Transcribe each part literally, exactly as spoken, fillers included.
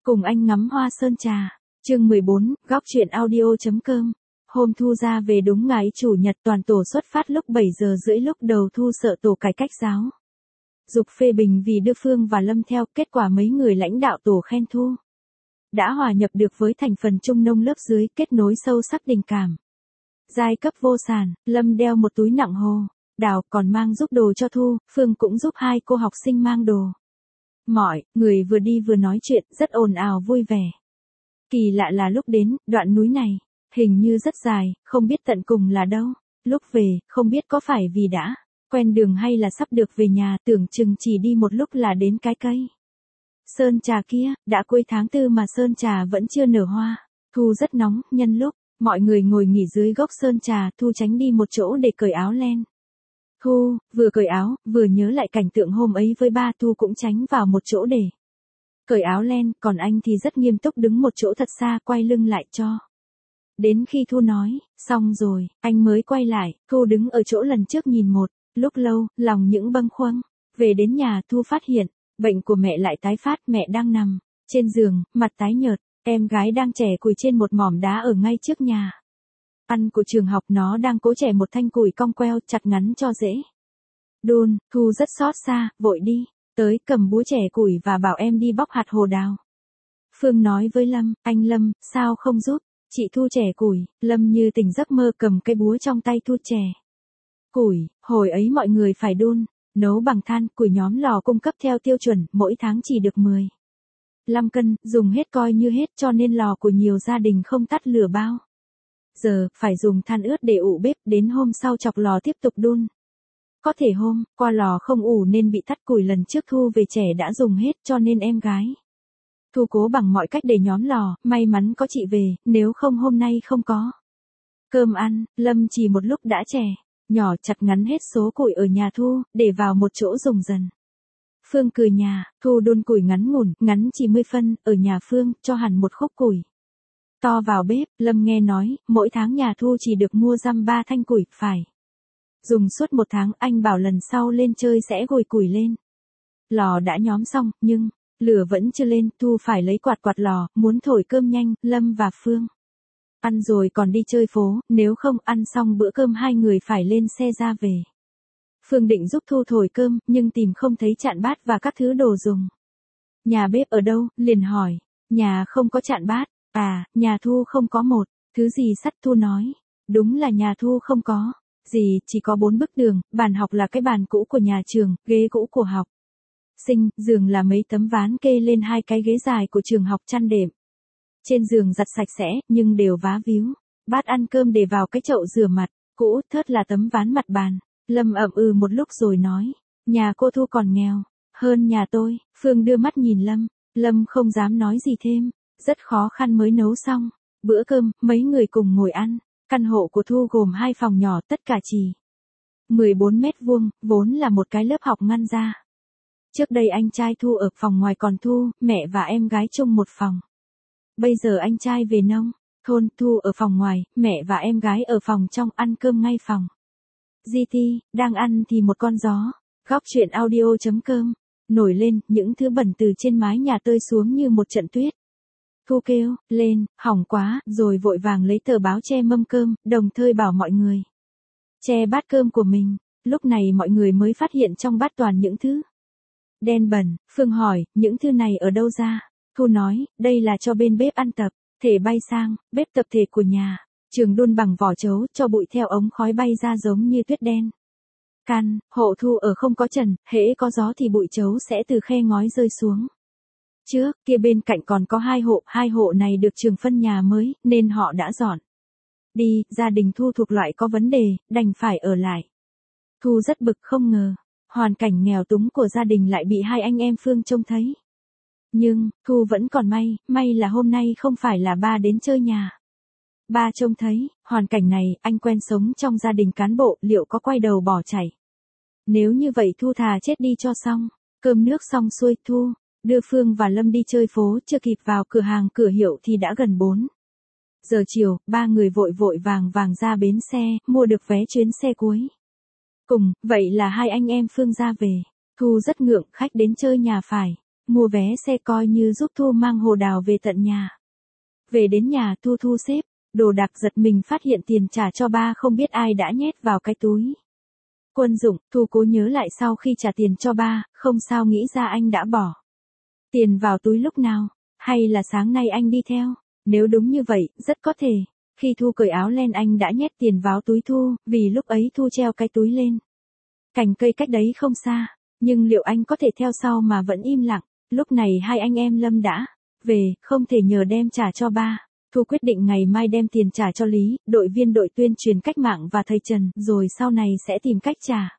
Cùng anh ngắm hoa sơn trà. Chương mười bốn, góc truyện audio.com. Hôm Thu ra về đúng ngày chủ nhật, toàn tổ xuất phát lúc bảy giờ rưỡi. Lúc đầu Thu sợ tổ cải cách giáo dục phê bình vì đưa Phương và Lâm theo, kết quả mấy người lãnh đạo tổ khen Thu đã hòa nhập được với thành phần trung nông lớp dưới, kết nối sâu sắc tình cảm. Giai cấp vô sản, Lâm đeo một túi nặng hồ, Đào còn mang giúp đồ cho Thu, Phương cũng giúp hai cô học sinh mang đồ. Mọi người vừa đi vừa nói chuyện, rất ồn ào vui vẻ. Kỳ lạ là lúc đến đoạn núi này, hình như rất dài, không biết tận cùng là đâu. Lúc về, không biết có phải vì đã quen đường hay là sắp được về nhà, tưởng chừng chỉ đi một lúc là đến cái cây sơn trà kia. Đã cuối tháng tư mà sơn trà vẫn chưa nở hoa. Thu rất nóng, nhân lúc mọi người ngồi nghỉ dưới gốc sơn trà, Thu tránh đi một chỗ để cởi áo len. Thu vừa cởi áo, vừa nhớ lại cảnh tượng hôm ấy với ba. Thu cũng tránh vào một chỗ để cởi áo len, còn anh thì rất nghiêm túc đứng một chỗ thật xa, quay lưng lại cho đến khi Thu nói xong rồi, anh mới quay lại. Thu đứng ở chỗ lần trước nhìn một lúc lâu, lòng những bâng khuâng. Về đến nhà, Thu phát hiện bệnh của mẹ lại tái phát. Mẹ đang nằm trên giường, mặt tái nhợt. Em gái đang chẻ củi trên một mỏm đá ở ngay trước nhà ăn của trường học. Nó đang cố chẻ một thanh củi cong queo, chặt ngắn cho dễ đun. Thu rất xót xa, vội đi tới cầm búa chẻ củi và bảo em đi bóc hạt hồ đào. Phương nói với Lâm, anh Lâm, sao không giúp chị Thu chẻ củi? Lâm như tỉnh giấc mơ, cầm cây búa trong tay Thu chẻ củi. Hồi ấy mọi người phải đun, nấu bằng than, củi nhóm lò cung cấp theo tiêu chuẩn, mỗi tháng chỉ được mười lăm cân, dùng hết coi như hết, cho nên lò của nhiều gia đình không tắt lửa bao giờ, phải dùng than ướt để ủ bếp, đến hôm sau chọc lò tiếp tục đun. Có thể hôm qua lò không ủ nên bị tắt củi. Lần trước Thu về trẻ đã dùng hết, cho nên em gái Thu cố bằng mọi cách để nhóm lò, may mắn có chị về, nếu không hôm nay không có cơm ăn. Lâm chỉ một lúc đã chẻ nhỏ chặt ngắn hết số củi ở nhà Thu, để vào một chỗ dùng dần. Phương cười nhà, Thu đun củi ngắn ngủn, ngắn chỉ mười phân, ở nhà Phương, cho hẳn một khúc củi to vào bếp. Lâm nghe nói, mỗi tháng nhà Thu chỉ được mua dăm ba thanh củi, phải dùng suốt một tháng. Anh bảo lần sau lên chơi sẽ gồi củi lên. Lò đã nhóm xong, nhưng lửa vẫn chưa lên. Thu phải lấy quạt quạt lò, muốn thổi cơm nhanh. Lâm và Phương ăn rồi còn đi chơi phố, nếu không ăn xong bữa cơm hai người phải lên xe ra về. Phương định giúp Thu thổi cơm, nhưng tìm không thấy chạn bát và các thứ đồ dùng. Nhà bếp ở đâu? Liền hỏi. Nhà không có chạn bát. À, nhà Thu không có một thứ gì sắt. Thu nói. Đúng là nhà Thu không có gì, chỉ có bốn bức tường. Bàn học là cái bàn cũ của nhà trường, ghế cũ của học sinh, giường là mấy tấm ván kê lên hai cái ghế dài của trường học, chăn đệm trên giường giặt sạch sẽ, nhưng đều vá víu. Bát ăn cơm để vào cái chậu rửa mặt cũ, thớt là tấm ván mặt bàn. Lâm ậm ừ một lúc rồi nói. Nhà cô Thu còn nghèo hơn nhà tôi. Phương đưa mắt nhìn Lâm. Lâm không dám nói gì thêm. Rất khó khăn mới nấu xong bữa cơm, mấy người cùng ngồi ăn. Căn hộ của Thu gồm hai phòng nhỏ, tất cả chỉ mười bốn mét vuông, vốn là một cái lớp học ngăn ra. Trước đây anh trai Thu ở phòng ngoài, còn Thu, mẹ và em gái chung một phòng. Bây giờ anh trai về nông thôn, Thu ở phòng ngoài, mẹ và em gái ở phòng trong, ăn cơm ngay phòng. giê tê, đang ăn thì một con gió, góc truyện audio.com, nổi lên, những thứ bẩn từ trên mái nhà tơi xuống như một trận tuyết. Thu kêu lên, hỏng quá, rồi vội vàng lấy tờ báo che mâm cơm, đồng thời bảo mọi người che bát cơm của mình. Lúc này mọi người mới phát hiện trong bát toàn những thứ đen bẩn. Phương hỏi, những thứ này ở đâu ra? Thu nói, đây là cho bên bếp ăn tập thể bay sang, bếp tập thể của nhà trường đun bằng vỏ trấu, cho bụi theo ống khói bay ra giống như tuyết đen. Căn hộ Thu ở không có trần, hễ có gió thì bụi trấu sẽ từ khe ngói rơi xuống. Trước kia bên cạnh còn có hai hộ, hai hộ này được trường phân nhà mới, nên họ đã dọn đi. Gia đình Thu thuộc loại có vấn đề, đành phải ở lại. Thu rất bực, không ngờ hoàn cảnh nghèo túng của gia đình lại bị hai anh em Phương trông thấy. Nhưng Thu vẫn còn may, may là hôm nay không phải là ba đến chơi nhà. Ba trông thấy hoàn cảnh này, anh quen sống trong gia đình cán bộ, liệu có quay đầu bỏ chạy? Nếu như vậy Thu thà chết đi cho xong. Cơm nước xong xuôi, Thu đưa Phương và Lâm đi chơi phố, chưa kịp vào cửa hàng cửa hiệu thì đã gần bốn giờ chiều. Ba người vội vội vàng vàng ra bến xe, mua được vé chuyến xe cuối cùng. Vậy là hai anh em Phương ra về. Thu rất ngượng, khách đến chơi nhà phải mua vé xe coi như giúp Thu mang hồ đào về tận nhà. Về đến nhà Thu thu xếp, đồ đạc giật mình phát hiện tiền trả cho ba không biết ai đã nhét vào cái túi. Quân dụng, Thu cố nhớ lại sau khi trả tiền cho ba, không sao nghĩ ra anh đã bỏ tiền vào túi lúc nào, hay là sáng nay anh đi theo. Nếu đúng như vậy, rất có thể, khi Thu cởi áo len anh đã nhét tiền vào túi Thu, vì lúc ấy Thu treo cái túi lên cành cây cách đấy không xa, nhưng liệu anh có thể theo sau mà vẫn im lặng. Lúc này hai anh em Lâm đã về, không thể nhờ đem trả cho ba. Thu quyết định ngày mai đem tiền trả cho Lý, đội viên đội tuyên truyền cách mạng và thầy Trần, rồi sau này sẽ tìm cách trả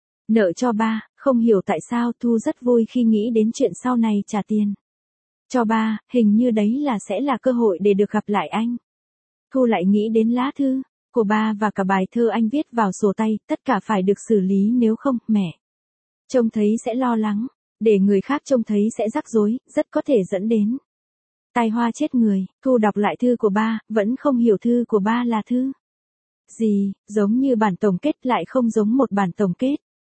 nợ cho ba. Không hiểu tại sao Thu rất vui khi nghĩ đến chuyện sau này trả tiền cho ba, hình như đấy là sẽ là cơ hội để được gặp lại anh. Thu lại nghĩ đến lá thư của ba và cả bài thơ anh viết vào sổ tay, tất cả phải được xử lý, nếu không, mẹ trông thấy sẽ lo lắng, để người khác trông thấy sẽ rắc rối, rất có thể dẫn đến tai họa chết người. Thu đọc lại thư của ba, vẫn không hiểu thư của ba là thư gì, giống như bản tổng kết lại không giống một bản tổng kết.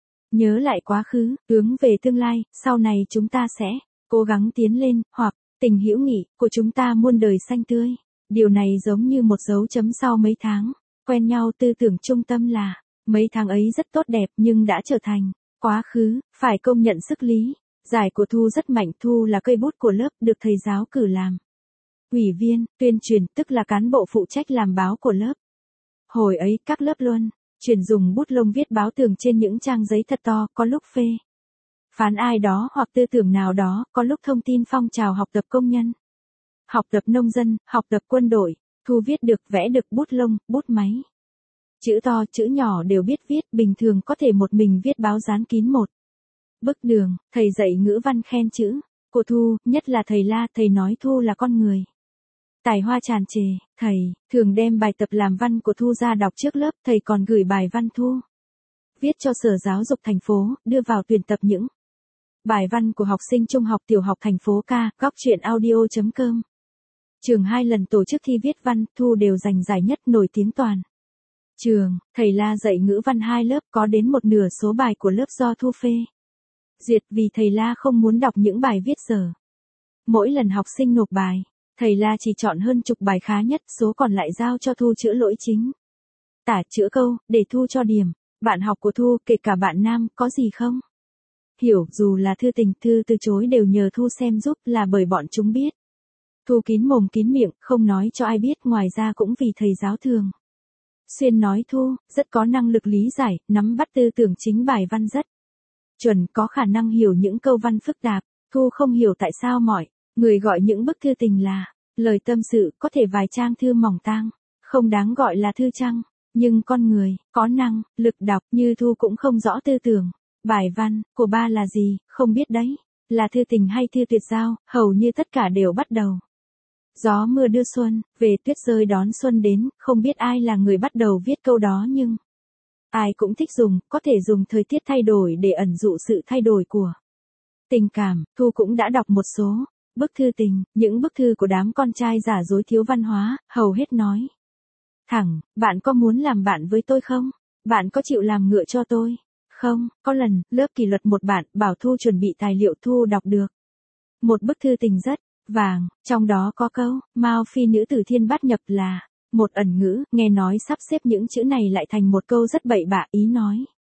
Nhớ lại quá khứ, hướng về tương lai, sau này chúng ta sẽ cố gắng tiến lên, hoặc tình hữu nghị của chúng ta muôn đời xanh tươi. Điều này giống như một dấu chấm sau mấy tháng quen nhau. Tư tưởng trung tâm là mấy tháng ấy rất tốt đẹp nhưng đã trở thành quá khứ, phải công nhận sức lý giải của Thu rất mạnh. Thu là cây bút của lớp, được thầy giáo cử làm ủy viên tuyên truyền, tức là cán bộ phụ trách làm báo của lớp. Hồi ấy các lớp luôn chuyển dùng bút lông viết báo tường trên những trang giấy thật to, có lúc phê phán ai đó hoặc tư tưởng nào đó, có lúc thông tin phong trào học tập công nhân, học tập nông dân, học tập quân đội. Thu viết được, vẽ được, bút lông, bút máy, chữ to, chữ nhỏ đều biết viết. Bình thường có thể một mình viết báo dán kín một bức đường. Thầy dạy ngữ văn khen chữ của Thu, nhất là thầy La. Thầy nói Thu là con người tài hoa tràn trề. Thầy thường đem bài tập làm văn của Thu ra đọc trước lớp. Thầy còn gửi bài văn Thu viết cho Sở Giáo dục thành phố, đưa vào tuyển tập những bài văn của học sinh trung học tiểu học thành phố. Ca, góc truyện audio chấm com. Trường hai lần tổ chức thi viết văn, Thu đều giành giải nhất, nổi tiếng toàn trường. Thầy La dạy ngữ văn hai lớp, có đến một nửa số bài của lớp do Thu phê duyệt, vì thầy La không muốn đọc những bài viết dở. Mỗi lần học sinh nộp bài, thầy La chỉ chọn hơn chục bài khá nhất, số còn lại giao cho Thu chữa lỗi chính tả, chữa câu, để Thu cho điểm. Bạn học của Thu, kể cả bạn nam, có gì không hiểu, dù là thư tình, thư từ chối đều nhờ Thu xem giúp, là bởi bọn chúng biết Thu kín mồm kín miệng, không nói cho ai biết. Ngoài ra cũng vì thầy giáo thường xuyên nói Thu rất có năng lực lý giải, nắm bắt tư tưởng chính bài văn rất chuẩn, có khả năng hiểu những câu văn phức tạp. Thu không hiểu tại sao mọi người gọi những bức thư tình là lời tâm sự, có thể vài trang thư mỏng tang, không đáng gọi là thư chăng. Nhưng con người có năng lực đọc như Thu cũng không rõ tư tưởng bài văn của ba là gì, không biết đấy là thư tình hay thư tuyệt giao. Hầu như tất cả đều bắt đầu gió mưa đưa xuân về, tuyết rơi đón xuân đến. Không biết ai là người bắt đầu viết câu đó, nhưng ai cũng thích dùng, có thể dùng thời tiết thay đổi để ẩn dụ sự thay đổi của tình cảm. Thu cũng đã đọc một số bức thư tình, những bức thư của đám con trai giả dối thiếu văn hóa, hầu hết nói thẳng: bạn có muốn làm bạn với tôi không? Bạn có chịu làm ngựa cho tôi không? Có lần, lớp kỷ luật một bạn bảo Thu chuẩn bị tài liệu. Thu đọc được một bức thư tình rất vàng, trong đó có câu Mao phi nữ tử thiên bát nhập là một ẩn ngữ. Nghe nói sắp xếp những chữ này lại thành một câu rất bậy bạ, ý nói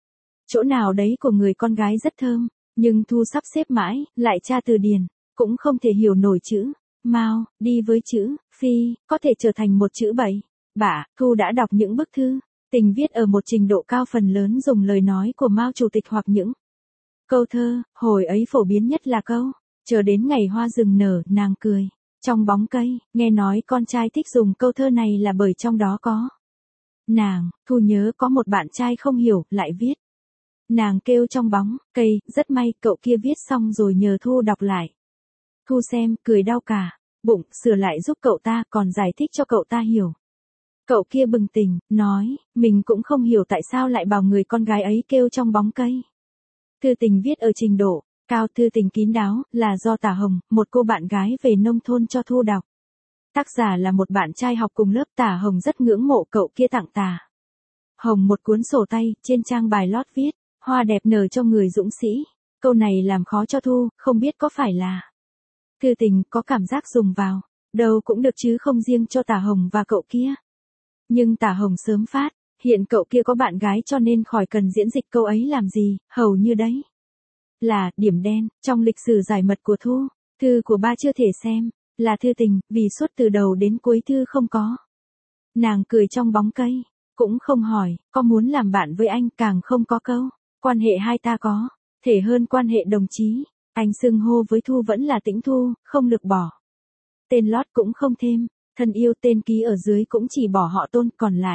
chỗ nào đấy của người con gái rất thơm, nhưng Thu sắp xếp mãi, lại tra từ điển, cũng không thể hiểu nổi chữ Mao đi với chữ phi, có thể trở thành một chữ bậy bạ. Thu đã đọc những bức thư tình viết ở một trình độ cao, phần lớn dùng lời nói của Mao Chủ tịch hoặc những câu thơ. Hồi ấy phổ biến nhất là câu chờ đến ngày hoa rừng nở, nàng cười trong bóng cây. Nghe nói con trai thích dùng câu thơ này là bởi trong đó có nàng. Thu nhớ có một bạn trai không hiểu, lại viết nàng kêu trong bóng cây. Rất may cậu kia viết xong rồi nhờ Thu đọc lại. Thu xem, cười đau cả bụng, sửa lại giúp cậu ta, còn giải thích cho cậu ta hiểu. Cậu kia bừng tỉnh, nói, mình cũng không hiểu tại sao lại bảo người con gái ấy kêu trong bóng cây. Thư tình viết ở trình độ cao, thư tình kín đáo, là do Tả Hồng, một cô bạn gái về nông thôn cho Thu đọc. Tác giả là một bạn trai học cùng lớp. Tả Hồng rất ngưỡng mộ cậu kia, tặng Tả Hồng một cuốn sổ tay, trên trang bài lót viết, hoa đẹp nở cho người dũng sĩ. Câu này làm khó cho Thu, không biết có phải là Thư Tình có cảm giác dùng vào, đâu cũng được chứ không riêng cho Tả Hồng và cậu kia. Nhưng Tả Hồng sớm phát, hiện cậu kia có bạn gái cho nên khỏi cần diễn dịch câu ấy làm gì, hầu như đấy là điểm đen trong lịch sử giải mật của Thu. Thư của ba chưa thể xem, là Thư Tình, vì suốt từ đầu đến cuối thư không có. Nàng cười trong bóng cây, cũng không hỏi, có muốn làm bạn với anh, càng không có câu. Quan hệ hai ta có thể hơn quan hệ đồng chí. Anh xưng hô với Thu vẫn là Tĩnh Thu, không lược bỏ. Tên lót cũng không thêm, thân yêu tên ký ở dưới cũng chỉ bỏ họ Tôn, còn lại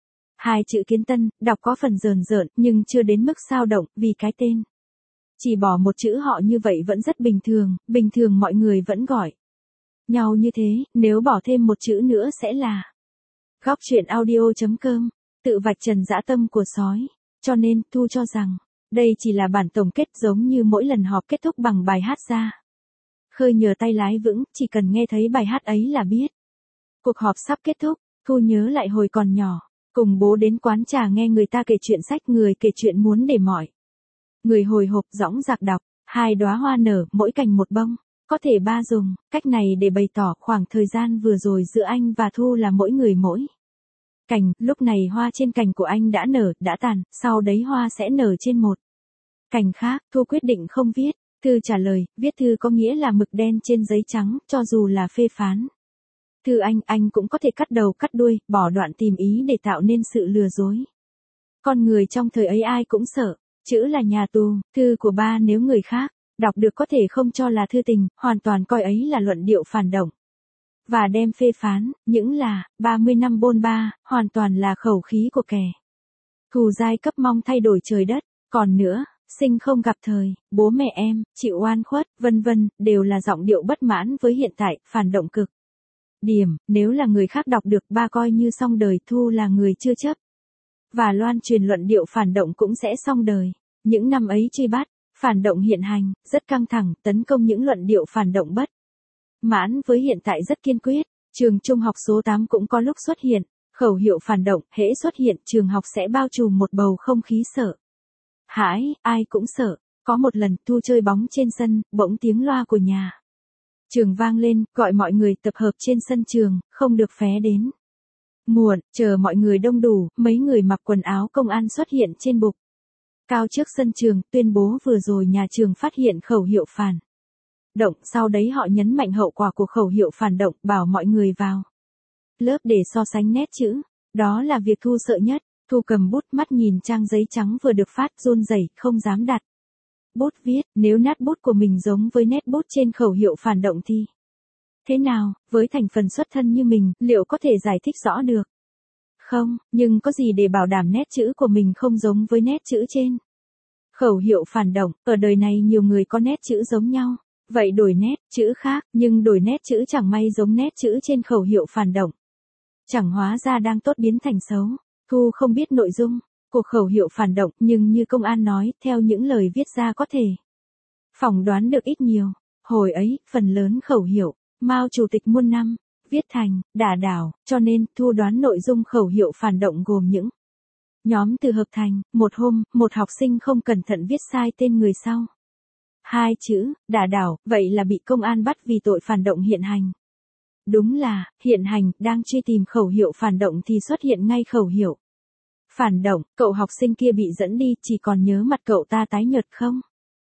hai chữ Kiến Tân, đọc có phần rờn rợn, nhưng chưa đến mức sao động, vì cái tên. Chỉ bỏ một chữ họ như vậy vẫn rất bình thường, bình thường mọi người vẫn gọi nhau như thế, nếu bỏ thêm một chữ nữa sẽ là Góc truyện audio.com, tự vạch trần dã tâm của sói. Cho nên, Thu cho rằng, đây chỉ là bản tổng kết giống như mỗi lần họp kết thúc bằng bài hát ra. Khơi nhờ tay lái vững, chỉ cần nghe thấy bài hát ấy là biết. Cuộc họp sắp kết thúc, Thu nhớ lại hồi còn nhỏ, cùng bố đến quán trà nghe người ta kể chuyện sách, người kể chuyện muốn để mọi người hồi hộp dõng dạc đọc, hai đóa hoa nở, mỗi cành một bông. Có thể ba dùng cách này để bày tỏ khoảng thời gian vừa rồi giữa anh và Thu là mỗi người mỗi cành. Lúc này hoa trên cành của anh đã nở, đã tàn, sau đấy hoa sẽ nở trên một cành khác. Thu quyết định không viết thư trả lời, viết thư có nghĩa là mực đen trên giấy trắng, cho dù là phê phán thư anh, anh cũng có thể cắt đầu cắt đuôi, bỏ đoạn tìm ý để tạo nên sự lừa dối. Con người trong thời ấy ai cũng sợ, chữ là nhà tù. Thư của ba nếu người khác đọc được có thể không cho là thư tình, hoàn toàn coi ấy là luận điệu phản động. Và đem phê phán, những là, ba mươi năm bôn ba, hoàn toàn là khẩu khí của kẻ thù giai cấp mong thay đổi trời đất. Còn nữa, sinh không gặp thời, bố mẹ em, chịu oan khuất, vân vân, đều là giọng điệu bất mãn với hiện tại, phản động cực điểm. Nếu là người khác đọc được, ba coi như xong đời. Thu là người chưa chấp và loan truyền luận điệu phản động cũng sẽ xong đời. Những năm ấy truy bắt phản động hiện hành, rất căng thẳng, tấn công những luận điệu phản động bất mãn với hiện tại rất kiên quyết. Trường trung học số tám cũng có lúc xuất hiện khẩu hiệu phản động, hễ xuất hiện, trường học sẽ bao trùm một bầu không khí sợ hãi, ai cũng sợ. Có một lần, Thu chơi bóng trên sân, bỗng tiếng loa của nhà trường vang lên, gọi mọi người tập hợp trên sân trường, không được phé đến muộn. Chờ mọi người đông đủ, mấy người mặc quần áo công an xuất hiện trên bục cao trước sân trường, tuyên bố vừa rồi nhà trường phát hiện khẩu hiệu phản động. Sau đấy họ nhấn mạnh hậu quả của khẩu hiệu phản động, bảo mọi người vào lớp để so sánh nét chữ. Đó là việc Thu sợ nhất. Thu cầm bút, mắt nhìn trang giấy trắng vừa được phát, run rẩy, không dám đặt bút viết. Nếu nát bút của mình giống với nét bút trên khẩu hiệu phản động thì thế nào? Với thành phần xuất thân như mình, liệu có thể giải thích rõ được không? Nhưng có gì để bảo đảm nét chữ của mình không giống với nét chữ trên khẩu hiệu phản động? Ở đời này nhiều người có nét chữ giống nhau, vậy đổi nét chữ khác, nhưng đổi nét chữ chẳng may giống nét chữ trên khẩu hiệu phản động, chẳng hóa ra đang tốt biến thành xấu. Thu không biết nội dung của khẩu hiệu phản động, nhưng như công an nói, theo những lời viết ra có thể phỏng đoán được ít nhiều. Hồi ấy, phần lớn khẩu hiệu Mao Chủ tịch muôn năm viết thành đả đảo, cho nên Thu đoán nội dung khẩu hiệu phản động gồm những nhóm từ hợp thành. Một hôm, một học sinh không cẩn thận viết sai tên người sau hai chữ đả đảo, vậy là bị công an bắt vì tội phản động hiện hành. Đúng là, hiện hành, đang truy tìm khẩu hiệu phản động thì xuất hiện ngay khẩu hiệu phản động. Cậu học sinh kia bị dẫn đi, chỉ còn nhớ mặt cậu ta tái nhợt không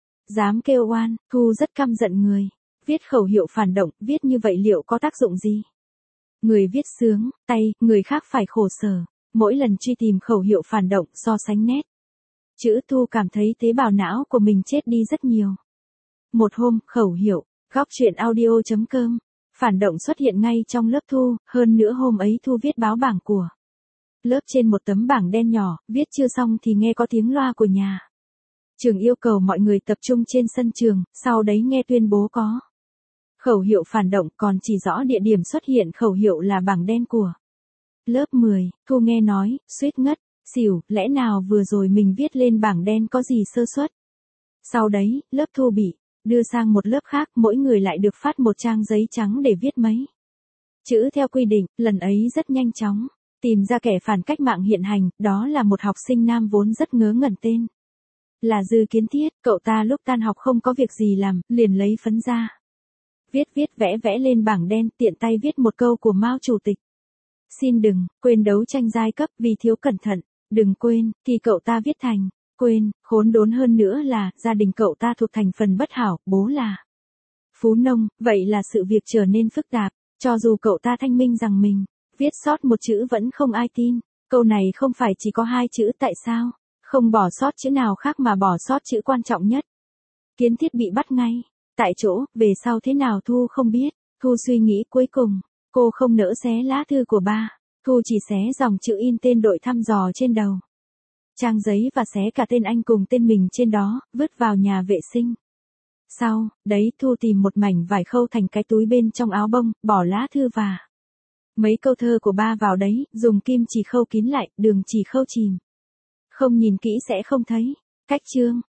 dám kêu oan. Thu rất căm giận người viết khẩu hiệu phản động, viết như vậy liệu có tác dụng gì? Người viết sướng tay, người khác phải khổ sở. Mỗi lần truy tìm khẩu hiệu phản động, so sánh nét chữ, Thu cảm thấy tế bào não của mình chết đi rất nhiều. Một hôm, khẩu hiệu Góc truyện audio.com phản động xuất hiện ngay trong lớp Thu. Hơn nữa hôm ấy Thu viết báo bảng của lớp trên một tấm bảng đen nhỏ. Viết chưa xong thì nghe có tiếng loa của nhà trường yêu cầu mọi người tập trung trên sân trường. Sau đấy nghe tuyên bố có khẩu hiệu phản động, còn chỉ rõ địa điểm xuất hiện khẩu hiệu là bảng đen của lớp mười. Thu nghe nói, suýt ngất xỉu, lẽ nào vừa rồi mình viết lên bảng đen có gì sơ suất? Sau đấy, lớp Thu bị đưa sang một lớp khác, mỗi người lại được phát một trang giấy trắng để viết mấy chữ theo quy định. Lần ấy rất nhanh chóng tìm ra kẻ phản cách mạng hiện hành, đó là một học sinh nam vốn rất ngớ ngẩn tên Là Dư Kiến Thiết, cậu ta lúc tan học không có việc gì làm, liền lấy phấn ra. Viết viết vẽ vẽ lên bảng đen, tiện tay viết một câu của Mao Chủ tịch. Xin đừng quên đấu tranh giai cấp vì thiếu cẩn thận, đừng quên, thì cậu ta viết thành, quên, khốn đốn hơn nữa là, gia đình cậu ta thuộc thành phần bất hảo, bố là phú nông, vậy là sự việc trở nên phức tạp, cho dù cậu ta thanh minh rằng mình, viết sót một chữ vẫn không ai tin, câu này không phải chỉ có hai chữ tại sao, không bỏ sót chữ nào khác mà bỏ sót chữ quan trọng nhất. Kiến Thiết bị bắt ngay, tại chỗ, về sau thế nào Thu không biết, Thu suy nghĩ cuối cùng, cô không nỡ xé lá thư của ba, Thu chỉ xé dòng chữ in tên đội thăm dò trên đầu. Trang giấy và xé cả tên anh cùng tên mình trên đó, vứt vào nhà vệ sinh. Sau, đấy Thu tìm một mảnh vải khâu thành cái túi bên trong áo bông, bỏ lá thư và mấy câu thơ của ba vào đấy, dùng kim chỉ khâu kín lại, đường chỉ khâu chìm. Không nhìn kỹ sẽ không thấy. Cách chương